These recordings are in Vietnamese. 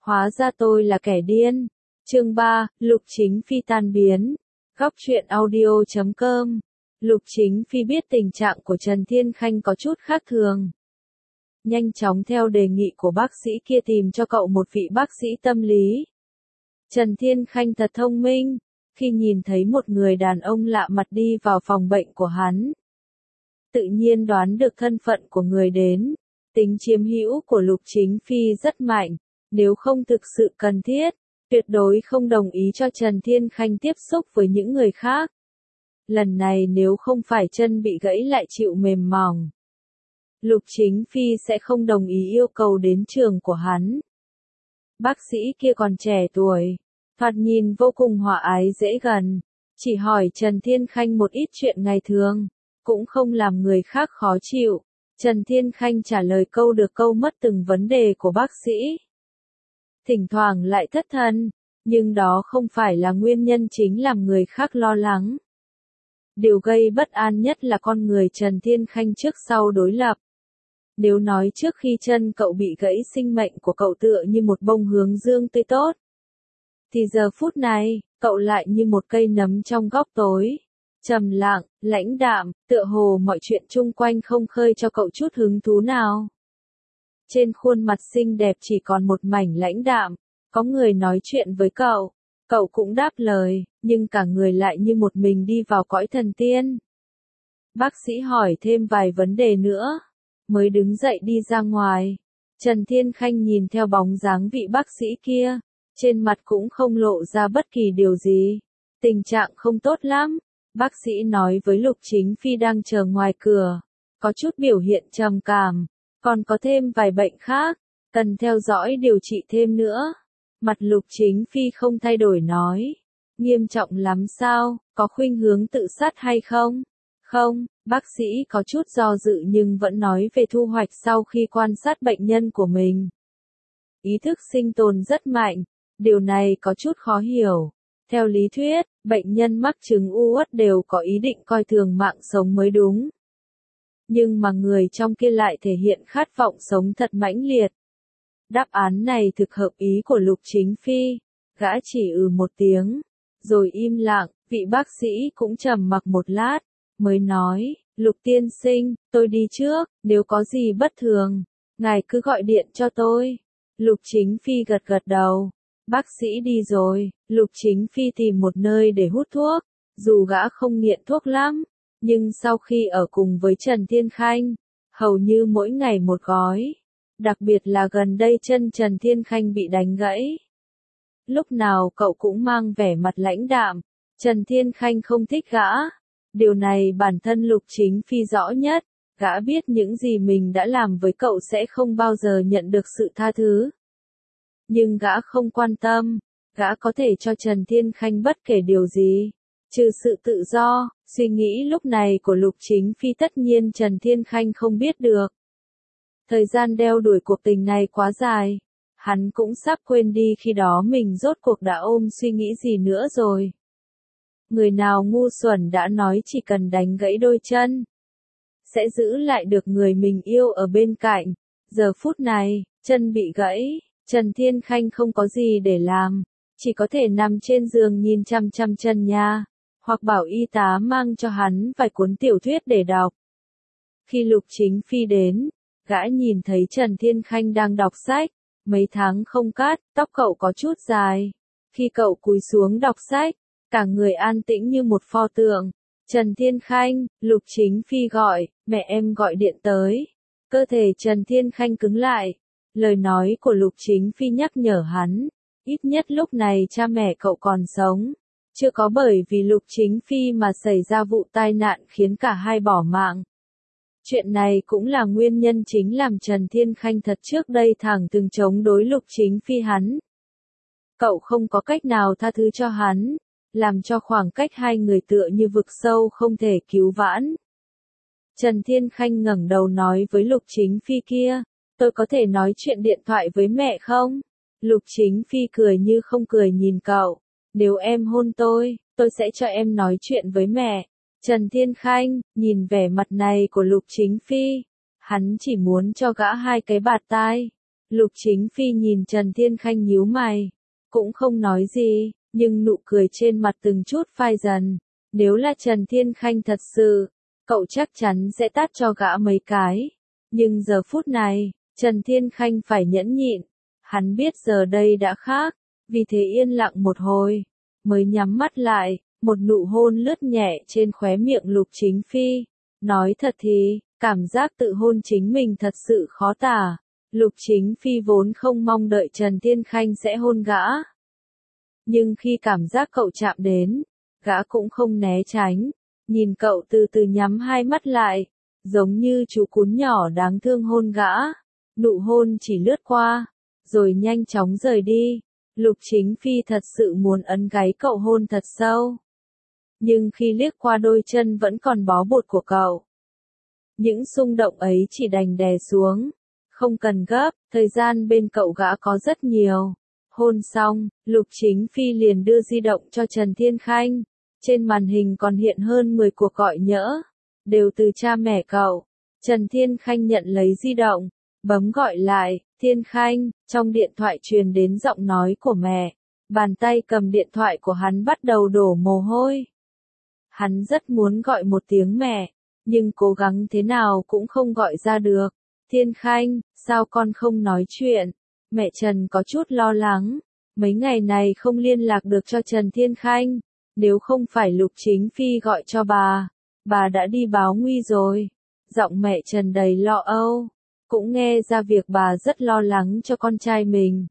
Hóa ra tôi là kẻ điên. Chương 3, Lục Chính Phi tan biến. Góc truyện audio.com. Lục Chính Phi biết tình trạng của Trần Thiên Khanh có chút khác thường. Nhanh chóng theo đề nghị của bác sĩ kia tìm cho cậu một vị bác sĩ tâm lý. Trần Thiên Khanh thật thông minh, khi nhìn thấy một người đàn ông lạ mặt đi vào phòng bệnh của hắn. Tự nhiên đoán được thân phận của người đến. Tính chiếm hữu của Lục Chính Phi rất mạnh, nếu không thực sự cần thiết, tuyệt đối không đồng ý cho Trần Thiên Khanh tiếp xúc với những người khác. Lần này nếu không phải chân bị gãy lại chịu mềm mỏng, Lục Chính Phi sẽ không đồng ý yêu cầu đến trường của hắn. Bác sĩ kia còn trẻ tuổi, thoạt nhìn vô cùng hòa ái dễ gần, chỉ hỏi Trần Thiên Khanh một ít chuyện ngày thường, cũng không làm người khác khó chịu. Trần Thiên Khanh trả lời câu được câu mất từng vấn đề của bác sĩ. Thỉnh thoảng lại thất thần, nhưng đó không phải là nguyên nhân chính làm người khác lo lắng. Điều gây bất an nhất là con người Trần Thiên Khanh trước sau đối lập. Nếu nói trước khi chân cậu bị gãy sinh mệnh của cậu tựa như một bông hướng dương tươi tốt, thì giờ phút này, cậu lại như một cây nấm trong góc tối. Trầm lặng, lãnh đạm, tựa hồ mọi chuyện chung quanh không khơi cho cậu chút hứng thú nào. Trên khuôn mặt xinh đẹp chỉ còn một mảnh lãnh đạm, có người nói chuyện với cậu cũng đáp lời, nhưng cả người lại như một mình đi vào cõi thần tiên. Bác sĩ hỏi thêm vài vấn đề nữa, mới đứng dậy đi ra ngoài. Trần Thiên Khanh nhìn theo bóng dáng vị bác sĩ kia, trên mặt cũng không lộ ra bất kỳ điều gì. Tình trạng không tốt lắm. Bác sĩ nói với Lục Chính Phi đang chờ ngoài cửa, có chút biểu hiện trầm cảm, còn có thêm vài bệnh khác, cần theo dõi điều trị thêm nữa. Mặt Lục Chính Phi không thay đổi nói, nghiêm trọng lắm sao, có khuynh hướng tự sát hay không? Không, bác sĩ có chút do dự nhưng vẫn nói về thu hoạch sau khi quan sát bệnh nhân của mình. Ý thức sinh tồn rất mạnh, điều này có chút khó hiểu. Theo lý thuyết, bệnh nhân mắc chứng u uất đều có ý định coi thường mạng sống mới đúng. Nhưng mà người trong kia lại thể hiện khát vọng sống thật mãnh liệt. Đáp án này thực hợp ý của Lục Chính Phi, gã chỉ một tiếng, rồi im lặng, vị bác sĩ cũng trầm mặc một lát, mới nói, Lục tiên sinh, tôi đi trước, nếu có gì bất thường, ngài cứ gọi điện cho tôi. Lục Chính Phi gật gật đầu. Bác sĩ đi rồi, Lục Chính Phi tìm một nơi để hút thuốc, dù gã không nghiện thuốc lắm, nhưng sau khi ở cùng với Trần Thiên Khanh, hầu như mỗi ngày một gói, đặc biệt là gần đây chân Trần Thiên Khanh bị đánh gãy. Lúc nào cậu cũng mang vẻ mặt lãnh đạm, Trần Thiên Khanh không thích gã, điều này bản thân Lục Chính Phi rõ nhất, gã biết những gì mình đã làm với cậu sẽ không bao giờ nhận được sự tha thứ. Nhưng gã không quan tâm, gã có thể cho Trần Thiên Khanh bất kể điều gì, trừ sự tự do. Suy nghĩ lúc này của Lục Chính Phi tất nhiên Trần Thiên Khanh không biết được. Thời gian đeo đuổi cuộc tình này quá dài, hắn cũng sắp quên đi khi đó mình rốt cuộc đã ôm suy nghĩ gì nữa rồi. Người nào ngu xuẩn đã nói chỉ cần đánh gãy đôi chân, sẽ giữ lại được người mình yêu ở bên cạnh. Giờ phút này, chân bị gãy. Trần Thiên Khanh không có gì để làm, chỉ có thể nằm trên giường nhìn chăm chăm chân nha, hoặc bảo y tá mang cho hắn vài cuốn tiểu thuyết để đọc. Khi Lục Chính Phi đến, gã nhìn thấy Trần Thiên Khanh đang đọc sách, mấy tháng không cắt, tóc cậu có chút dài. Khi cậu cúi xuống đọc sách, cả người an tĩnh như một pho tượng. Trần Thiên Khanh, Lục Chính Phi gọi, mẹ em gọi điện tới. Cơ thể Trần Thiên Khanh cứng lại. Lời nói của Lục Chính Phi nhắc nhở hắn, ít nhất lúc này cha mẹ cậu còn sống, chưa có bởi vì Lục Chính Phi mà xảy ra vụ tai nạn khiến cả hai bỏ mạng. Chuyện này cũng là nguyên nhân chính làm Trần Thiên Khanh thật trước đây thẳng từng chống đối Lục Chính Phi hắn. Cậu không có cách nào tha thứ cho hắn, làm cho khoảng cách hai người tựa như vực sâu không thể cứu vãn. Trần Thiên Khanh ngẩng đầu nói với Lục Chính Phi kia, tôi có thể nói chuyện điện thoại với mẹ không? Lục Chính Phi cười như không cười nhìn cậu, nếu em hôn tôi sẽ cho em nói chuyện với mẹ. Trần Thiên Khanh, nhìn vẻ mặt này của Lục Chính Phi, hắn chỉ muốn cho gã hai cái bạt tai. Lục Chính Phi nhìn Trần Thiên Khanh nhíu mày, cũng không nói gì, nhưng nụ cười trên mặt từng chút phai dần. Nếu là Trần Thiên Khanh thật sự, cậu chắc chắn sẽ tát cho gã mấy cái. Nhưng giờ phút này, Trần Thiên Khanh phải nhẫn nhịn. Hắn biết giờ đây đã khác, vì thế yên lặng một hồi, mới nhắm mắt lại, một nụ hôn lướt nhẹ trên khóe miệng Lục Chính Phi. Nói thật thì, cảm giác tự hôn chính mình thật sự khó tả. Lục Chính Phi vốn không mong đợi Trần Thiên Khanh sẽ hôn gã. Nhưng khi cảm giác cậu chạm đến, gã cũng không né tránh, nhìn cậu từ từ nhắm hai mắt lại, giống như chú cún nhỏ đáng thương hôn gã. Nụ hôn chỉ lướt qua, rồi nhanh chóng rời đi. Lục Chính Phi thật sự muốn ấn gáy cậu hôn thật sâu. Nhưng khi liếc qua đôi chân vẫn còn bó bột của cậu, những xung động ấy chỉ đành đè xuống. Không cần gấp, thời gian bên cậu gã có rất nhiều. Hôn xong, Lục Chính Phi liền đưa di động cho Trần Thiên Khanh. Trên màn hình còn hiện hơn 10 cuộc gọi nhỡ, đều từ cha mẹ cậu. Trần Thiên Khanh nhận lấy di động, bấm gọi lại. Thiên Khanh, trong điện thoại truyền đến giọng nói của mẹ. Bàn tay cầm điện thoại của hắn bắt đầu đổ mồ hôi. Hắn rất muốn gọi một tiếng mẹ, nhưng cố gắng thế nào cũng không gọi ra được. Thiên Khanh, sao con không nói chuyện? Mẹ Trần có chút lo lắng. Mấy ngày này không liên lạc được cho Trần Thiên Khanh. Nếu không phải Lục Chính Phi gọi cho bà đã đi báo nguy rồi. Giọng mẹ Trần đầy lo âu. Cũng nghe ra việc bà rất lo lắng cho con trai mình.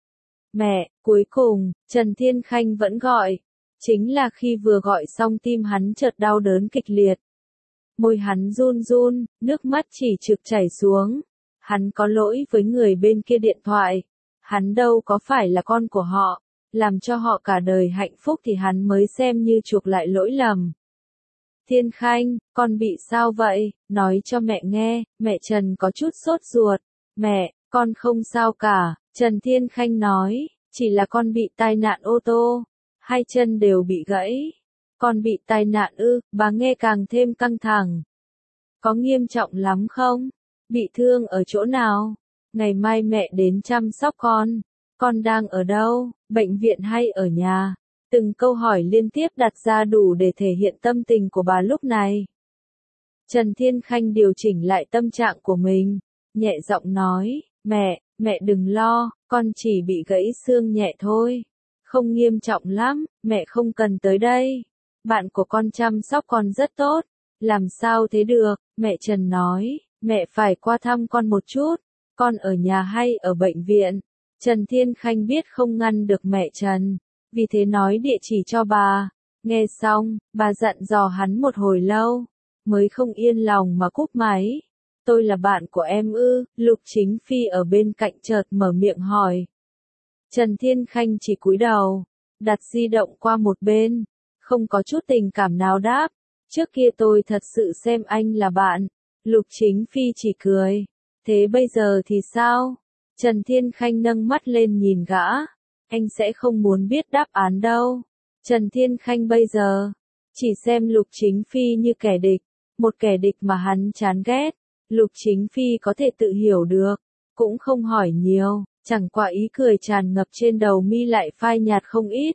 Mẹ, cuối cùng, Trần Thiên Khanh vẫn gọi. Chính là khi vừa gọi xong tim hắn chợt đau đớn kịch liệt. Môi hắn run run, nước mắt chỉ trực chảy xuống. Hắn có lỗi với người bên kia điện thoại. Hắn đâu có phải là con của họ. Làm cho họ cả đời hạnh phúc thì hắn mới xem như chuộc lại lỗi lầm. Thiên Khanh, con bị sao vậy? Nói cho mẹ nghe. Mẹ Trần có chút sốt ruột. Mẹ, con không sao cả. Trần Thiên Khanh nói, chỉ là con bị tai nạn ô tô. Hai chân đều bị gãy. Con bị tai nạn ư? Bà nghe càng thêm căng thẳng. Có nghiêm trọng lắm không? Bị thương ở chỗ nào? Ngày mai mẹ đến chăm sóc con. Con đang ở đâu? Bệnh viện hay ở nhà? Từng câu hỏi liên tiếp đặt ra đủ để thể hiện tâm tình của bà lúc này. Trần Thiên Khanh điều chỉnh lại tâm trạng của mình, nhẹ giọng nói, mẹ đừng lo, con chỉ bị gãy xương nhẹ thôi. Không nghiêm trọng lắm, mẹ không cần tới đây. Bạn của con chăm sóc con rất tốt. Làm sao thế được, mẹ Trần nói, mẹ phải qua thăm con một chút. Con ở nhà hay ở bệnh viện? Trần Thiên Khanh biết không ngăn được mẹ Trần, vì thế nói địa chỉ cho bà. Nghe xong, bà dặn dò hắn một hồi lâu, mới không yên lòng mà cúp máy. Tôi là bạn của em ư? Lục Chính Phi ở bên cạnh chợt mở miệng hỏi. Trần Thiên Khanh chỉ cúi đầu, đặt di động qua một bên, không có chút tình cảm nào đáp. Trước kia tôi thật sự xem anh là bạn. Lục Chính Phi chỉ cười. Thế bây giờ thì sao? Trần Thiên Khanh nâng mắt lên nhìn gã. Anh sẽ không muốn biết đáp án đâu. Trần Thiên Khanh bây giờ chỉ xem Lục Chính Phi như kẻ địch, một kẻ địch mà hắn chán ghét. Lục Chính Phi có thể tự hiểu được, cũng không hỏi nhiều, chẳng qua ý cười tràn ngập trên đầu mi lại phai nhạt không ít.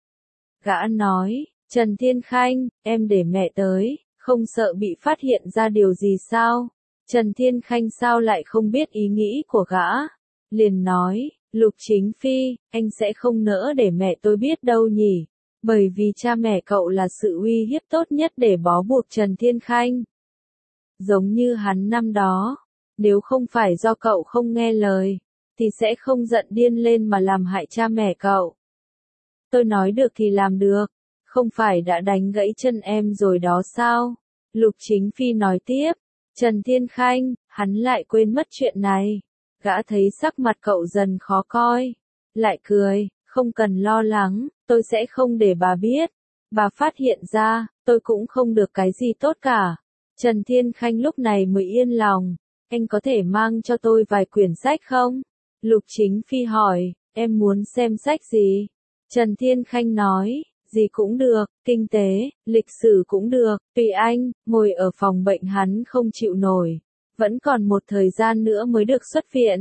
Gã nói, Trần Thiên Khanh, em để mẹ tới, không sợ bị phát hiện ra điều gì sao? Trần Thiên Khanh sao lại không biết ý nghĩ của gã? Liền nói, Lục Chính Phi, anh sẽ không nỡ để mẹ tôi biết đâu nhỉ? Bởi vì cha mẹ cậu là sự uy hiếp tốt nhất để bó buộc Trần Thiên Khanh. Giống như hắn năm đó, nếu không phải do cậu không nghe lời, thì sẽ không giận điên lên mà làm hại cha mẹ cậu. Tôi nói được thì làm được, không phải đã đánh gãy chân em rồi đó sao? Lục Chính Phi nói tiếp, Trần Thiên Khanh, hắn lại quên mất chuyện này. Gã thấy sắc mặt cậu dần khó coi, lại cười, không cần lo lắng, tôi sẽ không để bà biết. Bà phát hiện ra, tôi cũng không được cái gì tốt cả. Trần Thiên Khanh lúc này mới yên lòng, anh có thể mang cho tôi vài quyển sách không? Lục Chính Phi hỏi, em muốn xem sách gì? Trần Thiên Khanh nói, gì cũng được, kinh tế, lịch sử cũng được, tùy anh. Ngồi ở phòng bệnh hắn không chịu nổi, vẫn còn một thời gian nữa mới được xuất viện,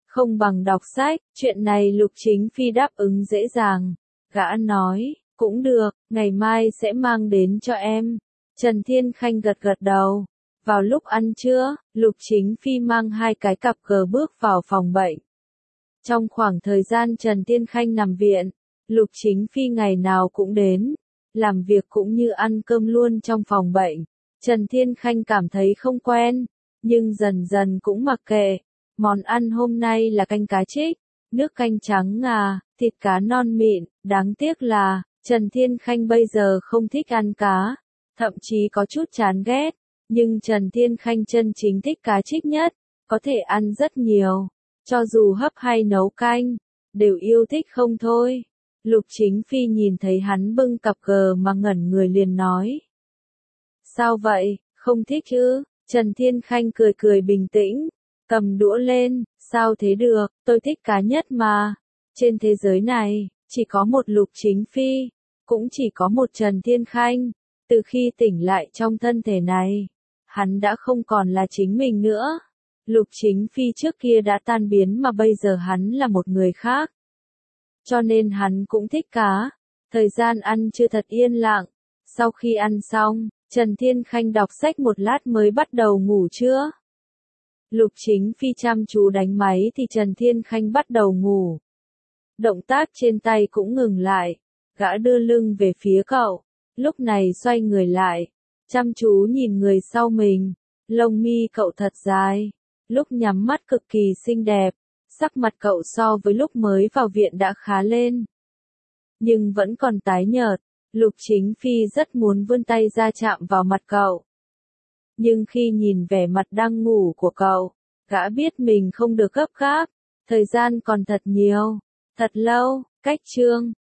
không bằng đọc sách, chuyện này Lục Chính Phi đáp ứng dễ dàng. Gã nói, cũng được, ngày mai sẽ mang đến cho em. Trần Thiên Khanh gật gật đầu. Vào lúc ăn trưa, Lục Chính Phi mang 2 cái cặp cờ bước vào phòng bệnh. Trong khoảng thời gian Trần Thiên Khanh nằm viện, Lục Chính Phi ngày nào cũng đến, làm việc cũng như ăn cơm luôn trong phòng bệnh. Trần Thiên Khanh cảm thấy không quen, nhưng dần dần cũng mặc kệ. Món ăn hôm nay là canh cá trích, nước canh trắng ngà, thịt cá non mịn, đáng tiếc là, Trần Thiên Khanh bây giờ không thích ăn cá, thậm chí có chút chán ghét, nhưng Trần Thiên Khanh chân chính thích cá trích nhất, có thể ăn rất nhiều, cho dù hấp hay nấu canh, đều yêu thích không thôi. Lục Chính Phi nhìn thấy hắn bưng cặp cờ mà ngẩn người liền nói. Sao vậy, không thích chứ? Trần Thiên Khanh cười cười bình tĩnh, cầm đũa lên, sao thế được, tôi thích cá nhất mà. Trên thế giới này, chỉ có một Lục Chính Phi, cũng chỉ có một Trần Thiên Khanh. Từ khi tỉnh lại trong thân thể này, hắn đã không còn là chính mình nữa. Lục Chính Phi trước kia đã tan biến mà bây giờ hắn là một người khác. Cho nên hắn cũng thích cá. Thời gian ăn chưa thật yên lặng. Sau khi ăn xong, Trần Thiên Khanh đọc sách một lát mới bắt đầu ngủ trưa. Lục Chính Phi chăm chú đánh máy thì Trần Thiên Khanh bắt đầu ngủ. Động tác trên tay cũng ngừng lại. Gã đưa lưng về phía cậu. Lúc này xoay người lại. Chăm chú nhìn người sau mình. Lông mi cậu thật dài. Lúc nhắm mắt cực kỳ xinh đẹp. Sắc mặt cậu so với lúc mới vào viện đã khá lên. Nhưng vẫn còn tái nhợt. Lục Chính Phi rất muốn vươn tay ra chạm vào mặt cậu. Nhưng khi nhìn vẻ mặt đang ngủ của cậu, gã biết mình không được gấp gáp. Thời gian còn thật nhiều, thật lâu, cách chương